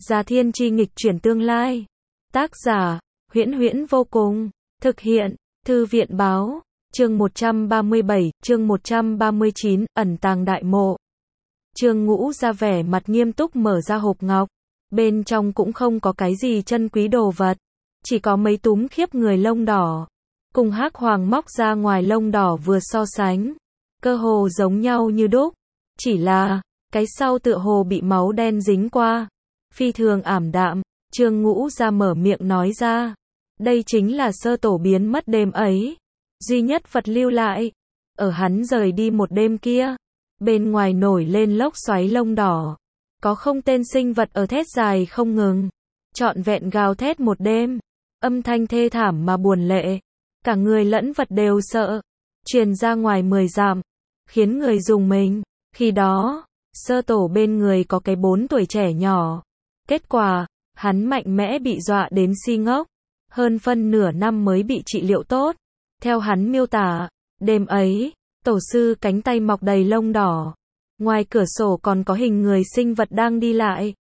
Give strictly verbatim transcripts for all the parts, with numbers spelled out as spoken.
Già Thiên Chi nghịch chuyển tương lai. Tác giả, Huyễn Huyễn vô cùng. Thực hiện, Thư viện báo. Chương một trăm ba mươi bảy, chương một trăm ba mươi chín, ẩn tàng đại mộ. Trương Ngũ ra vẻ mặt nghiêm túc mở ra hộp ngọc. Bên trong cũng không có cái gì chân quý đồ vật. Chỉ có mấy túm khiếp người lông đỏ. Cùng Hắc Hoàng móc ra ngoài lông đỏ vừa so sánh. Cơ hồ giống nhau như đúc. Chỉ là, cái sau tựa hồ bị máu đen dính qua. Phi thường ảm đạm. Trương Ngũ ra mở miệng nói ra. Đây chính là sơ tổ biến mất đêm ấy. Duy nhất vật lưu lại. Ở hắn rời đi một đêm kia. Bên ngoài nổi lên lốc xoáy lông đỏ. Có không tên sinh vật ở thét dài không ngừng. Trọn vẹn gào thét một đêm. Âm thanh thê thảm mà buồn lệ. Cả người lẫn vật đều sợ. Truyền ra ngoài mười dặm. Khiến người rùng mình. Khi đó, sơ tổ bên người có cái bốn tuổi trẻ nhỏ. Kết quả, hắn mạnh mẽ bị dọa đến si ngốc. Hơn phân nửa năm mới bị trị liệu tốt. Theo hắn miêu tả, đêm ấy, tổ sư cánh tay mọc đầy lông đỏ. Ngoài cửa sổ còn có hình người sinh vật đang đi lại.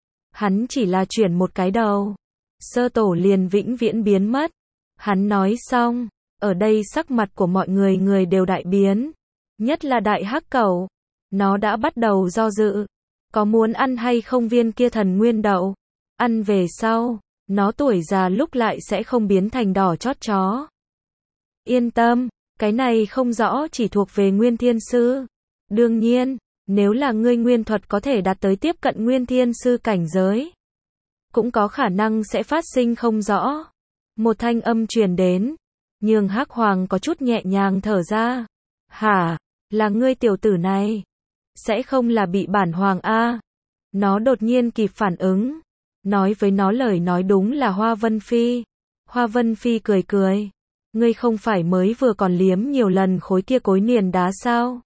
Hắn chỉ là chuyển một cái đầu. Sơ tổ liền vĩnh viễn biến mất. Hắn nói xong, ở đây sắc mặt của mọi người người đều đại biến. Nhất là đại hắc cẩu. Nó đã bắt đầu do dự. Có muốn ăn hay không viên kia thần nguyên đậu. Ăn về sau, nó tuổi già lúc lại sẽ không biến thành đỏ chót chó. Yên tâm, cái này không rõ chỉ thuộc về Nguyên Thiên Sư. Đương nhiên, nếu là ngươi nguyên thuật có thể đạt tới tiếp cận Nguyên Thiên Sư cảnh giới, cũng có khả năng sẽ phát sinh không rõ. Một thanh âm truyền đến, nhường Hắc Hoàng có chút nhẹ nhàng thở ra. Hả, là ngươi tiểu tử này? Sẽ không là bị bản hoàng a? Nó đột nhiên kịp phản ứng. Nói với nó lời nói đúng là Hoa Vân Phi. Hoa Vân Phi cười cười. Ngươi không phải mới vừa còn liếm nhiều lần khối kia cối niền đá sao?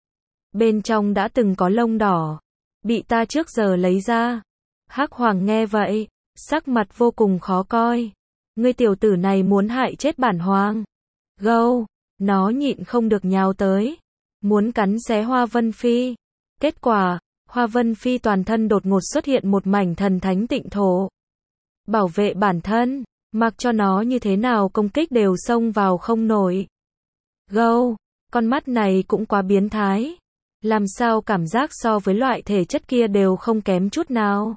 Bên trong đã từng có lông đỏ. Bị ta trước giờ lấy ra. Hắc Hoàng nghe vậy, sắc mặt vô cùng khó coi. Ngươi tiểu tử này muốn hại chết bản hoàng. Gâu, nó nhịn không được nhào tới. Muốn cắn xé Hoa Vân Phi. Kết quả, Hoa Vân Phi toàn thân đột ngột xuất hiện một mảnh thần thánh tịnh thổ. Bảo vệ bản thân, mặc cho nó như thế nào công kích đều xông vào không nổi. Gâu, con mắt này cũng quá biến thái. Làm sao cảm giác so với loại thể chất kia đều không kém chút nào.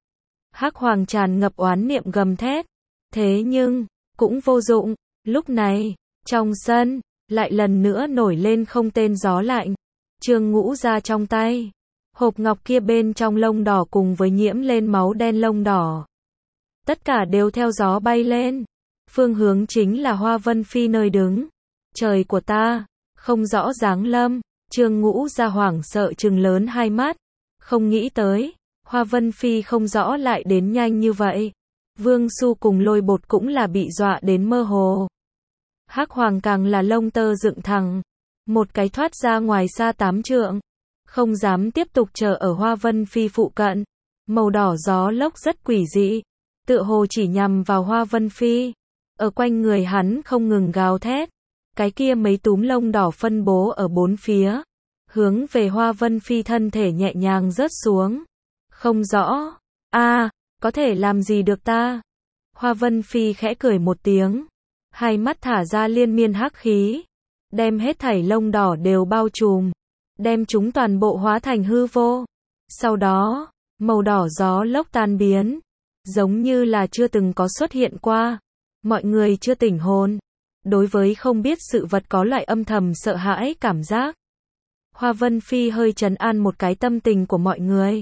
Hắc Hoàng tràn ngập oán niệm gầm thét. Thế nhưng, cũng vô dụng. Lúc này, trong sân, lại lần nữa nổi lên không tên gió lạnh. Trương Ngũ ra trong tay. Hộp ngọc kia bên trong lông đỏ cùng với nhiễm lên máu đen lông đỏ. Tất cả đều theo gió bay lên. Phương hướng chính là Hoa Vân Phi nơi đứng. Trời của ta, không rõ dáng lâm. Trương Ngũ ra hoảng sợ trừng lớn hai mắt. Không nghĩ tới, Hoa Vân Phi không rõ lại đến nhanh như vậy. Vương Su cùng Lôi Bột cũng là bị dọa đến mơ hồ. Hắc Hoàng càng là lông tơ dựng thẳng. Một cái thoát ra ngoài xa tám trượng. Không dám tiếp tục chờ ở Hoa Vân Phi phụ cận. Màu đỏ gió lốc rất quỷ dị. Tựa hồ chỉ nhằm vào Hoa Vân Phi. Ở quanh người hắn không ngừng gào thét. Cái kia mấy túm lông đỏ phân bố ở bốn phía. Hướng về Hoa Vân Phi thân thể nhẹ nhàng rớt xuống. Không rõ. A, có thể làm gì được ta? Hoa Vân Phi khẽ cười một tiếng. Hai mắt thả ra liên miên hắc khí. Đem hết thảy lông đỏ đều bao trùm. Đem chúng toàn bộ hóa thành hư vô. Sau đó, màu đỏ gió lốc tan biến. Giống như là chưa từng có xuất hiện qua. Mọi người chưa tỉnh hồn. Đối với không biết sự vật có loại âm thầm sợ hãi cảm giác. Hoa Vân Phi hơi trấn an một cái tâm tình của mọi người.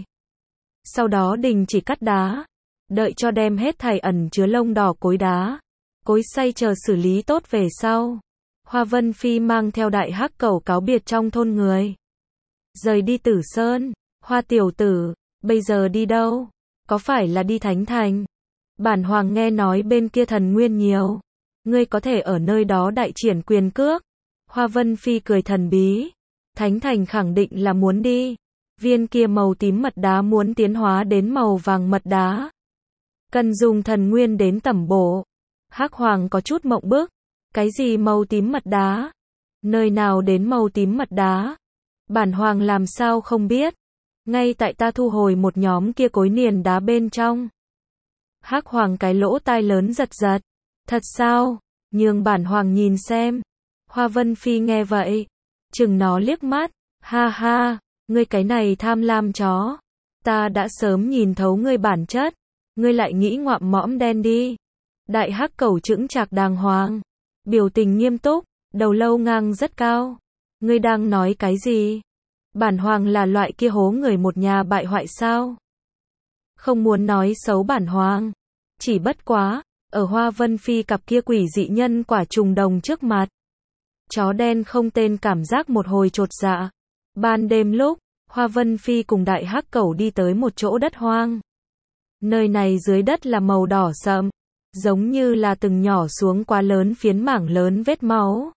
Sau đó đình chỉ cắt đá. Đợi cho đem hết thảy ẩn chứa lông đỏ cối đá. Cối xay chờ xử lý tốt về sau. Hoa Vân Phi mang theo đại hắc cẩu cáo biệt trong thôn người. Rời đi Tử Sơn. Hoa tiểu tử, bây giờ đi đâu? Có phải là đi Thánh Thành? Bản hoàng nghe nói bên kia thần nguyên nhiều. Ngươi có thể ở nơi đó đại triển quyền cước. Hoa Vân Phi cười thần bí. Thánh Thành khẳng định là muốn đi. Viên kia màu tím mật đá muốn tiến hóa đến màu vàng mật đá. Cần dùng thần nguyên đến tẩm bổ. Hắc Hoàng có chút mộng bức. Cái gì màu tím mật đá? Nơi nào đến màu tím mật đá? Bản hoàng làm sao không biết? Ngay tại ta thu hồi một nhóm kia cối niền đá bên trong. Hắc Hoàng cái lỗ tai lớn giật giật. Thật sao? Nhường bản hoàng nhìn xem. Hoa Vân Phi nghe vậy, chừng nó liếc mắt. Ha ha, ngươi cái này tham lam chó. Ta đã sớm nhìn thấu ngươi bản chất. Ngươi lại nghĩ ngoạm mõm đen đi. Đại hắc cẩu chững chạc đàng hoàng. Biểu tình nghiêm túc, đầu lâu ngang rất cao. Ngươi đang nói cái gì? Bản hoàng là loại kia hố người một nhà bại hoại sao? Không muốn nói xấu bản hoàng. Chỉ bất quá, ở Hoa Vân Phi cặp kia quỷ dị nhân quả trùng đồng trước mặt. Chó đen không tên cảm giác một hồi chột dạ. Ban đêm lúc, Hoa Vân Phi cùng đại hắc cẩu đi tới một chỗ đất hoang. Nơi này dưới đất là màu đỏ sậm, giống như là từng nhỏ xuống quá lớn phiến mảng lớn vết máu.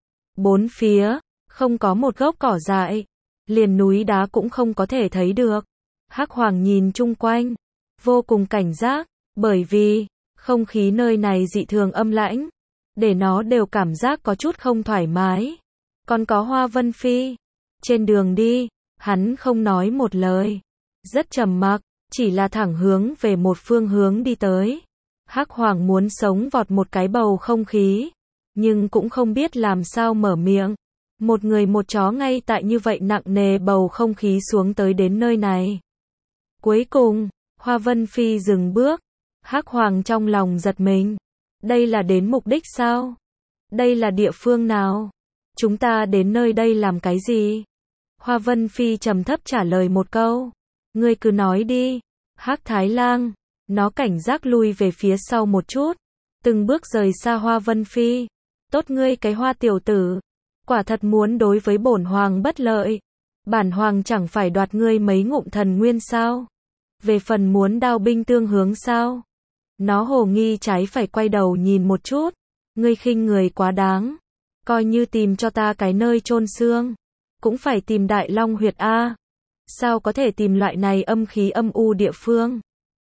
Bốn phía, không có một gốc cỏ dại, liền núi đá cũng không có thể thấy được. Hắc Hoàng nhìn chung quanh, vô cùng cảnh giác, bởi vì không khí nơi này dị thường âm lãnh, để nó đều cảm giác có chút không thoải mái. Còn có Hoa Vân Phi, trên đường đi, hắn không nói một lời, rất trầm mặc, chỉ là thẳng hướng về một phương hướng đi tới. Hắc Hoàng muốn sống vọt một cái bầu không khí, nhưng cũng không biết làm sao mở miệng. Một người một chó ngay tại như vậy nặng nề bầu không khí xuống tới đến nơi này. Cuối cùng, Hoa Vân Phi dừng bước. Hắc Hoàng trong lòng giật mình. Đây là đến mục đích sao? Đây là địa phương nào? Chúng ta đến nơi đây làm cái gì? Hoa Vân Phi trầm thấp trả lời một câu. Ngươi cứ nói đi. Hắc Thái Lang, nó cảnh giác lui về phía sau một chút, từng bước rời xa Hoa Vân Phi. Tốt ngươi cái Hoa tiểu tử, quả thật muốn đối với bổn hoàng bất lợi. Bản hoàng chẳng phải đoạt ngươi mấy ngụm thần nguyên sao? Về phần muốn đao binh tương hướng sao? Nó hồ nghi trái phải quay đầu nhìn một chút. Ngươi khinh người quá đáng. Coi như tìm cho ta cái nơi chôn xương, cũng phải tìm Đại Long huyệt a. Sao có thể tìm loại này âm khí âm u địa phương?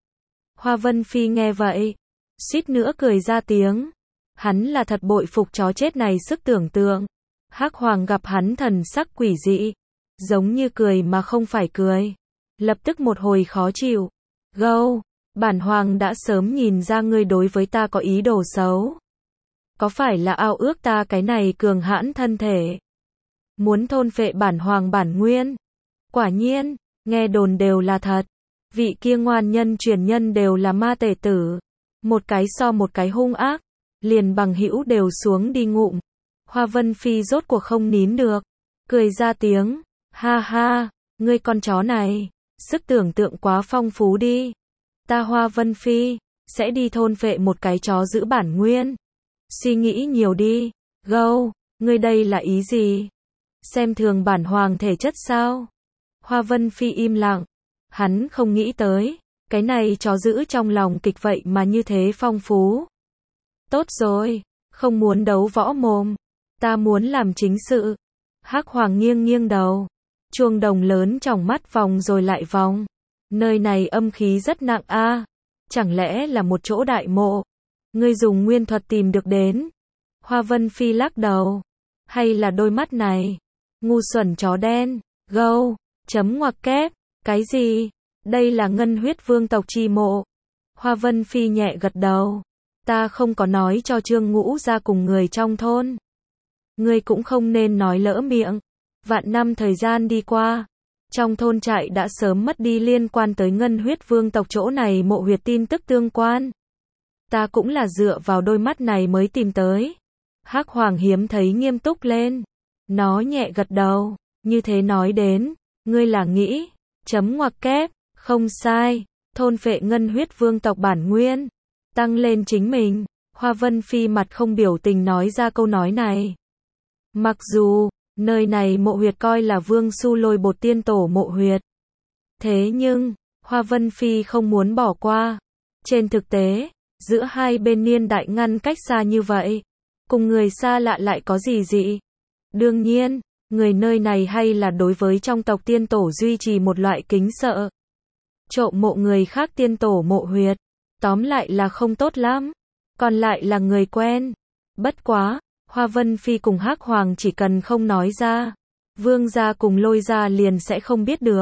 Hoa Vân Phi nghe vậy, suýt nữa cười ra tiếng. Hắn là thật bội phục chó chết này sức tưởng tượng. Hắc Hoàng gặp hắn thần sắc quỷ dị, giống như cười mà không phải cười, lập tức một hồi khó chịu. Gâu, bản hoàng đã sớm nhìn ra ngươi đối với ta có ý đồ xấu. Có phải là ao ước ta cái này cường hãn thân thể, muốn thôn phệ bản hoàng bản nguyên? Quả nhiên, nghe đồn đều là thật. Vị kia ngoan nhân truyền nhân đều là ma tể tử, một cái so một cái hung ác, liền bằng hữu đều xuống đi ngụm. Hoa Vân Phi rốt cuộc không nín được, cười ra tiếng. Ha ha, ngươi con chó này, sức tưởng tượng quá phong phú đi. Ta Hoa Vân Phi sẽ đi thôn phệ một cái chó giữ bản nguyên. Suy nghĩ nhiều đi. Gâu, ngươi đây là ý gì? Xem thường bản hoàng thể chất sao? Hoa Vân Phi im lặng. Hắn không nghĩ tới, cái này chó giữ trong lòng kịch vậy mà như thế phong phú. Tốt rồi, không muốn đấu võ mồm, ta muốn làm chính sự. Hắc Hoàng nghiêng nghiêng đầu, chuông đồng lớn trong mắt vòng rồi lại vòng. Nơi này âm khí rất nặng a, à, chẳng lẽ là một chỗ đại mộ? Ngươi dùng nguyên thuật tìm được đến? Hoa Vân Phi lắc đầu. Hay là đôi mắt này? Ngu xuẩn chó đen. Gâu, chấm ngoặc kép. Cái gì? Đây là ngân huyết vương tộc chi mộ. Hoa Vân Phi nhẹ gật đầu. Ta không có nói cho Trương Ngũ ra cùng người trong thôn. Ngươi cũng không nên nói lỡ miệng. Vạn năm thời gian đi qua, trong thôn trại đã sớm mất đi liên quan tới ngân huyết vương tộc chỗ này mộ huyệt tin tức tương quan. Ta cũng là dựa vào đôi mắt này mới tìm tới. Hắc Hoàng hiếm thấy nghiêm túc lên. Nó nhẹ gật đầu. Như thế nói đến, ngươi là nghĩ, chấm ngoặc kép, không sai, thôn phệ ngân huyết vương tộc bản nguyên, tăng lên chính mình. Hoa Vân Phi mặt không biểu tình nói ra câu nói này. Mặc dù, nơi này mộ huyệt coi là Vương Su Lôi Bột tiên tổ mộ huyệt. Thế nhưng, Hoa Vân Phi không muốn bỏ qua. Trên thực tế, giữa hai bên niên đại ngăn cách xa như vậy, cùng người xa lạ lại có gì dị? Đương nhiên, người nơi này hay là đối với trong tộc tiên tổ duy trì một loại kính sợ. Trộm mộ người khác tiên tổ mộ huyệt, tóm lại là không tốt lắm. Còn lại là người quen. Bất quá, Hoa Vân Phi cùng Hắc Hoàng chỉ cần không nói ra, Vương gia cùng Lôi gia liền sẽ không biết được.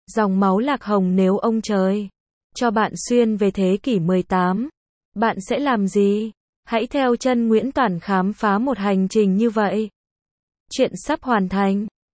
Dòng máu lạc hồng nếu ông trời cho bạn xuyên về thế kỷ mười tám, bạn sẽ làm gì? Hãy theo chân Nguyễn Toản khám phá một hành trình như vậy. Chuyện sắp hoàn thành.